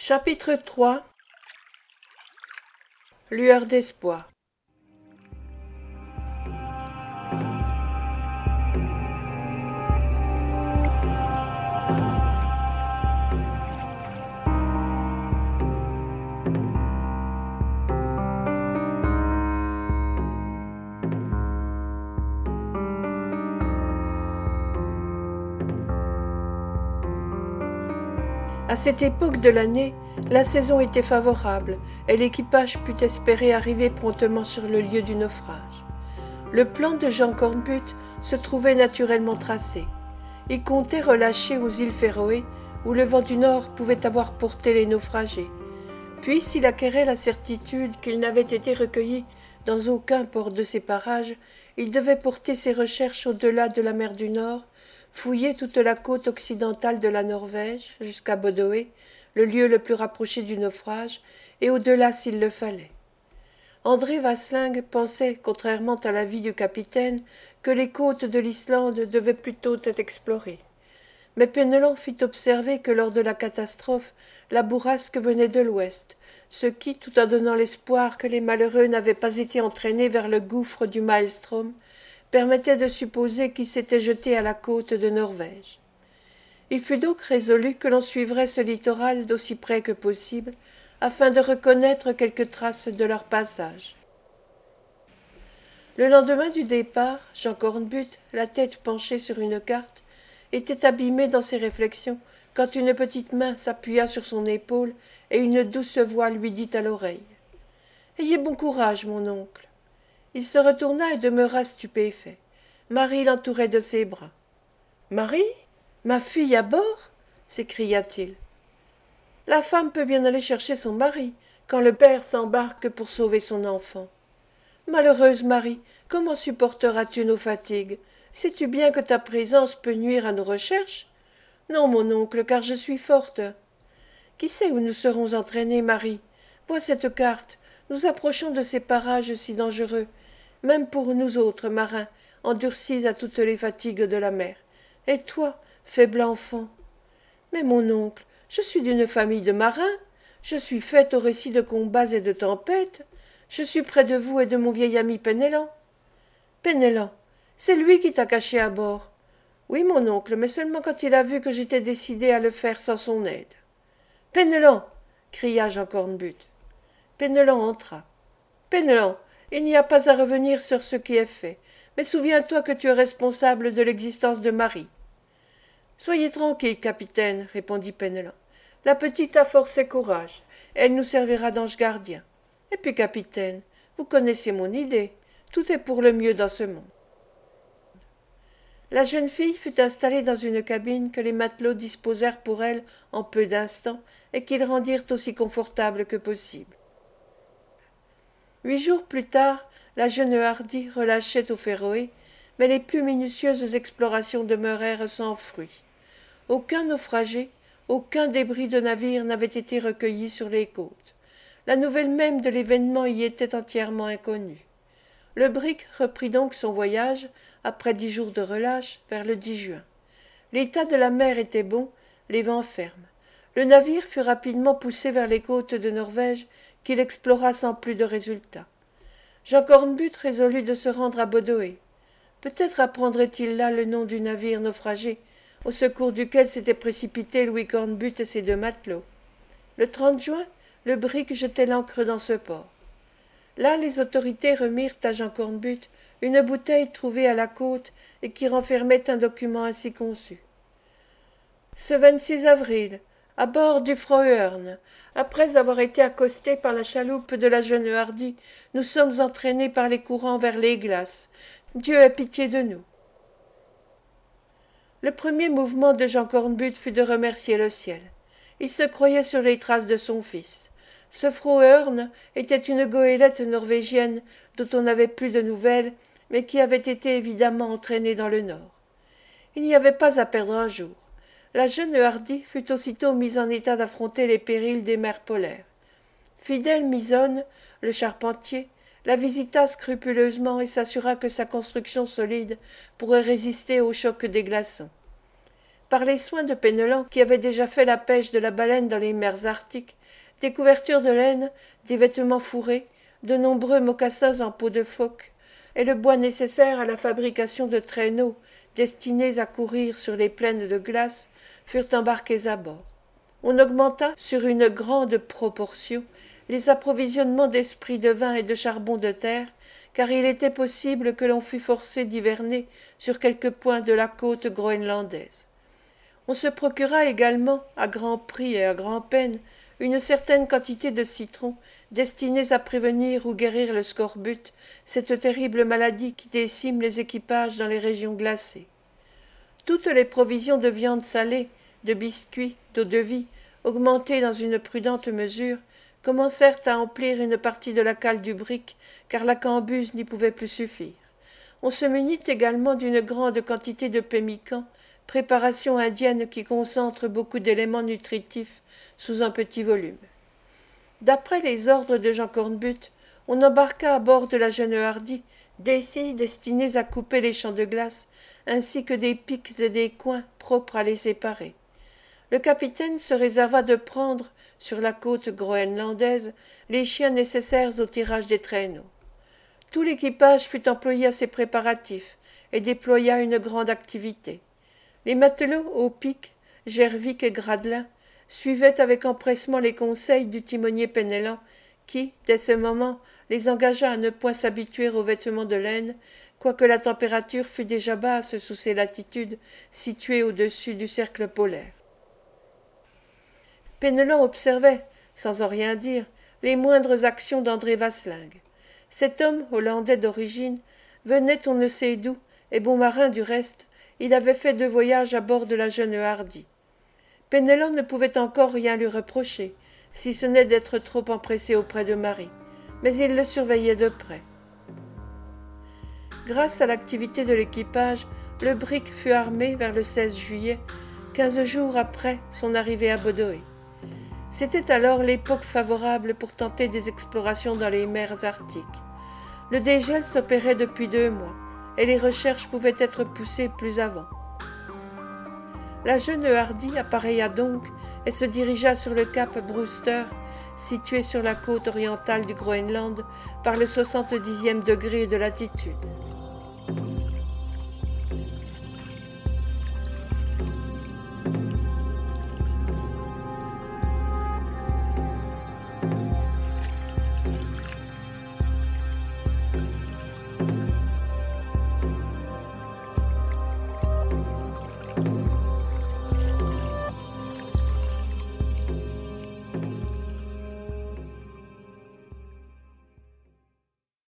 Chapitre 3. Lueur d'espoir. À cette époque de l'année, la saison était favorable et l'équipage put espérer arriver promptement sur le lieu du naufrage. Le plan de Jean Cornbutte se trouvait naturellement tracé. Il comptait relâcher aux îles Féroé, où le vent du nord pouvait avoir porté les naufragés. Puis, s'il acquérait la certitude qu'ils n'avaient été recueillis dans aucun port de ces parages, il devait porter ses recherches au-delà de la mer du Nord, fouiller toute la côte occidentale de la Norvège jusqu'à Bodoé, le lieu le plus rapproché du naufrage, et au-delà s'il le fallait. André Vasling pensait, contrairement à l'avis du capitaine, que les côtes de l'Islande devaient plutôt être explorées. Mais Penelon fit observer que lors de la catastrophe, la bourrasque venait de l'ouest, ce qui, tout en donnant l'espoir que les malheureux n'avaient pas été entraînés vers le gouffre du Maelstrom, permettait de supposer qu'ils s'étaient jetés à la côte de Norvège. Il fut donc résolu que l'on suivrait ce littoral d'aussi près que possible, afin de reconnaître quelques traces de leur passage. Le lendemain du départ, Jean Cornbutte, la tête penchée sur une carte, était abîmé dans ses réflexions quand une petite main s'appuya sur son épaule et une douce voix lui dit à l'oreille « Ayez bon courage, mon oncle !» Il se retourna et demeura stupéfait. Marie l'entourait de ses bras. « Marie ? Ma fille à bord ?» s'écria-t-il. « La femme peut bien aller chercher son mari quand le père s'embarque pour sauver son enfant. Malheureuse Marie, comment supporteras-tu nos fatigues ? Sais-tu bien que ta présence peut nuire à nos recherches ? Non, mon oncle, car je suis forte. Qui sait où nous serons entraînés, Marie ? Vois cette carte. Nous approchons de ces parages si dangereux, même pour nous autres marins, endurcis à toutes les fatigues de la mer. Et toi, faible enfant ? Mais mon oncle, je suis d'une famille de marins. Je suis faite aux récits de combats et de tempêtes. Je suis près de vous et de mon vieil ami Penellan. Penellan, c'est lui qui t'a caché à bord. Oui, mon oncle, mais seulement quand il a vu que j'étais décidé à le faire sans son aide. Penellan, cria Jean Cornbutte. Penellan entra. Penellan, il n'y a pas à revenir sur ce qui est fait, mais souviens-toi que tu es responsable de l'existence de Marie. Soyez tranquille, capitaine, répondit Penellan. La petite a force et courage. Elle nous servira d'ange gardien. Et puis, capitaine, vous connaissez mon idée. Tout est pour le mieux dans ce monde. La jeune fille fut installée dans une cabine que les matelots disposèrent pour elle en peu d'instants et qu'ils rendirent aussi confortable que possible. 8 jours plus tard, la jeune Hardy relâchait aux Féroé, mais les plus minutieuses explorations demeurèrent sans fruit. Aucun naufragé, aucun débris de navire n'avait été recueilli sur les côtes. La nouvelle même de l'événement y était entièrement inconnue. Le brick reprit donc son voyage, après 10 jours de relâche, vers le 10 juin. L'état de la mer était bon, les vents fermes. Le navire fut rapidement poussé vers les côtes de Norvège, qu'il explora sans plus de résultat. Jean Cornbutte résolut de se rendre à Bodoé. Peut-être apprendrait-il là le nom du navire naufragé, au secours duquel s'étaient précipités Louis Cornbutte et ses 2 matelots. Le 30 juin, le brick jetait l'ancre dans ce port. Là, les autorités remirent à Jean Cornbutte une bouteille trouvée à la côte et qui renfermait un document ainsi conçu. Ce 26 avril, à bord du Frohern, après avoir été accostés par la chaloupe de la jeune Hardy, nous sommes entraînés par les courants vers les glaces. Dieu ait pitié de nous. Le premier mouvement de Jean Cornbutte fut de remercier le ciel. Il se croyait sur les traces de son fils. Ce Frohern était une goélette norvégienne dont on n'avait plus de nouvelles, mais qui avait été évidemment entraînée dans le nord. Il n'y avait pas à perdre un jour. La jeune Hardy fut aussitôt mise en état d'affronter les périls des mers polaires. Fidèle Misonne, le charpentier, la visita scrupuleusement et s'assura que sa construction solide pourrait résister au choc des glaçons. Par les soins de Penellan, qui avait déjà fait la pêche de la baleine dans les mers arctiques, des couvertures de laine, des vêtements fourrés, de nombreux mocassins en peau de phoque, et le bois nécessaire à la fabrication de traîneaux destinés à courir sur les plaines de glace furent embarqués à bord. On augmenta sur une grande proportion les approvisionnements d'esprit de vin et de charbon de terre, car il était possible que l'on fût forcé d'hiverner sur quelques points de la côte groenlandaise. On se procura également, à grand prix et à grand-peine, une certaine quantité de citrons destinés à prévenir ou guérir le scorbut, cette terrible maladie qui décime les équipages dans les régions glacées. Toutes les provisions de viande salée, de biscuits, d'eau-de-vie, augmentées dans une prudente mesure, commencèrent à emplir une partie de la cale du brick, car la cambuse n'y pouvait plus suffire. On se munit également d'une grande quantité de pemmican, préparation indienne qui concentre beaucoup d'éléments nutritifs sous un petit volume. D'après les ordres de Jean Cornbutte, on embarqua à bord de la Jeune Hardy des scies destinées à couper les champs de glace, ainsi que des pics et des coins propres à les séparer. Le capitaine se réserva de prendre, sur la côte groenlandaise, les chiens nécessaires au tirage des traîneaux. Tout l'équipage fut employé à ces préparatifs et déploya une grande activité. Les matelots aux pics, Gervic et Gradelin, suivaient avec empressement les conseils du timonier Penellan, qui, dès ce moment, les engagea à ne point s'habituer aux vêtements de laine, quoique la température fût déjà basse sous ces latitudes situées au-dessus du cercle polaire. Penellan observait, sans en rien dire, les moindres actions d'André Vasling. Cet homme, hollandais d'origine, venait on ne sait d'où, et bon marin du reste, il avait fait 2 voyages à bord de la Jeune Hardy. Penellan ne pouvait encore rien lui reprocher, si ce n'est d'être trop empressé auprès de Marie, mais il le surveillait de près. Grâce à l'activité de l'équipage, le brick fut armé vers le 16 juillet, 15 jours après son arrivée à Bodoé. C'était alors l'époque favorable pour tenter des explorations dans les mers arctiques. Le dégel s'opérait depuis 2 mois, et les recherches pouvaient être poussées plus avant. La Jeune Hardy appareilla donc et se dirigea sur le cap Brewster, situé sur la côte orientale du Groenland, par le 70e degré de latitude.